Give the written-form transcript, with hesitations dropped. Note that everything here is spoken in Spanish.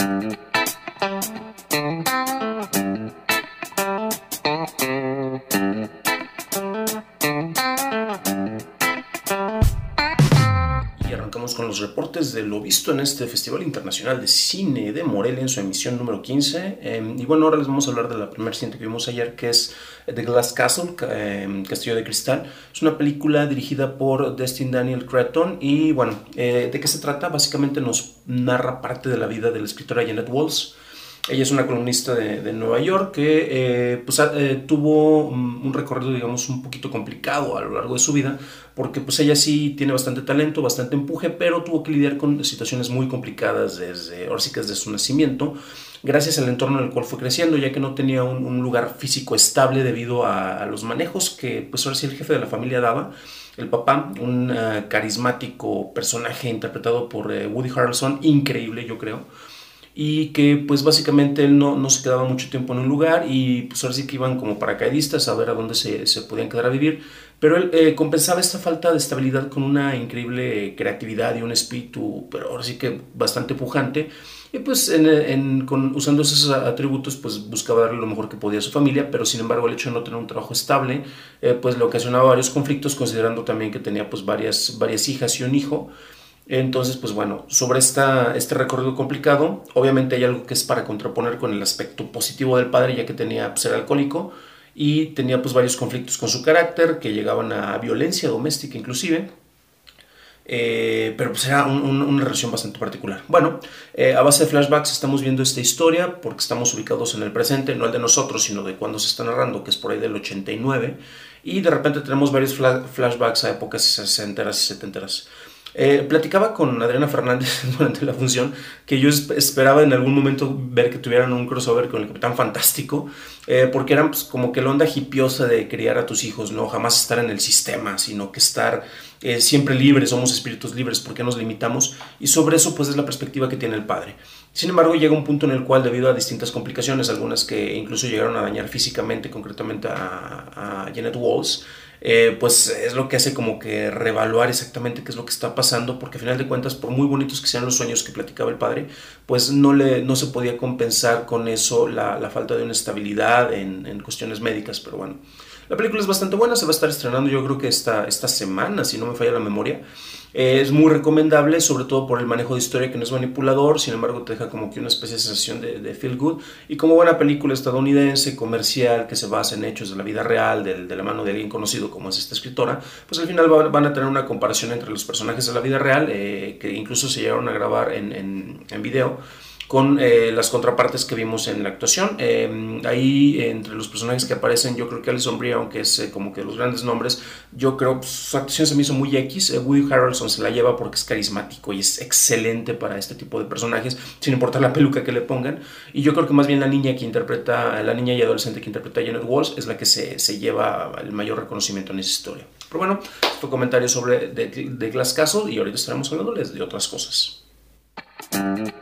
Y arrancamos con los reportes de lo visto en este Festival Internacional de Cine de Morelia en su emisión número 15. Y bueno, ahora les vamos a hablar de la primera cinta que vimos ayer, que es The Glass Castle, Castillo de Cristal. Es una película dirigida por Destin Daniel Cretton. Y bueno, ¿de qué se trata? Básicamente nos narra parte de la vida de la escritora Janet Walls. Ella es una columnista de Nueva York que tuvo un recorrido, digamos, un poquito complicado a lo largo de su vida, porque pues ella sí tiene bastante talento, bastante empuje, pero tuvo que lidiar con situaciones muy complicadas ahora sí que desde su nacimiento, gracias al entorno en el cual fue creciendo, ya que no tenía un lugar físico estable debido a los manejos que pues ahora sí el jefe de la familia daba. El papá, un carismático personaje interpretado por Woody Harrelson, increíble yo creo, y que pues básicamente él no se quedaba mucho tiempo en un lugar y pues ahora sí que iban como paracaidistas a ver a dónde se podían quedar a vivir, pero él compensaba esta falta de estabilidad con una increíble creatividad y un espíritu, pero ahora sí que bastante pujante, y pues usando esos atributos pues buscaba darle lo mejor que podía a su familia, pero sin embargo el hecho de no tener un trabajo estable pues le ocasionaba varios conflictos, considerando también que tenía pues varias hijas y un hijo. Entonces, pues bueno, sobre este recorrido complicado, obviamente hay algo que es para contraponer con el aspecto positivo del padre, ya que tenía, pues era alcohólico y tenía pues varios conflictos con su carácter que llegaban a violencia doméstica inclusive. Pero pues era una relación bastante particular. Bueno, a base de flashbacks estamos viendo esta historia porque estamos ubicados en el presente, no el de nosotros, sino de cuando se está narrando, que es por ahí del 89, y de repente tenemos varios flashbacks a épocas 60 y 70. Platicaba con Adriana Fernández durante la función que yo esperaba en algún momento ver que tuvieran un crossover con el Capitán Fantástico, porque eran pues, como que la onda hipiosa de criar a tus hijos, no jamás estar en el sistema, sino que estar siempre libres, somos espíritus libres, ¿por qué nos limitamos? Y sobre eso pues es la perspectiva que tiene el padre. Sin embargo, llega un punto en el cual, debido a distintas complicaciones, algunas que incluso llegaron a dañar físicamente, concretamente a Janet Walls, pues es lo que hace como que reevaluar exactamente qué es lo que está pasando, porque al final de cuentas, por muy bonitos que sean los sueños que platicaba el padre, pues no se podía compensar con eso la falta de una estabilidad en cuestiones médicas, pero bueno. La película es bastante buena, se va a estar estrenando yo creo que esta semana, si no me falla la memoria. Es muy recomendable, sobre todo por el manejo de historia que no es manipulador, sin embargo te deja como que una especie de sensación de feel good. Y como buena película estadounidense, comercial, que se basa en hechos de la vida real, de la mano de alguien conocido como es esta escritora, pues al final van a tener una comparación entre los personajes de la vida real, que incluso se llegaron a grabar en video, con las contrapartes que vimos en la actuación. Ahí, entre los personajes que aparecen, yo creo que Alison Brie, aunque es como que los grandes nombres, yo creo que su actuación se me hizo muy X. Woody Harrelson se la lleva porque es carismático y es excelente para este tipo de personajes, sin importar la peluca que le pongan. Y yo creo que más bien la niña y adolescente que interpreta a Janet Walls es la que se lleva el mayor reconocimiento en esa historia. Pero bueno, fue comentario sobre The Glass Castle y ahorita estaremos hablándoles de otras cosas.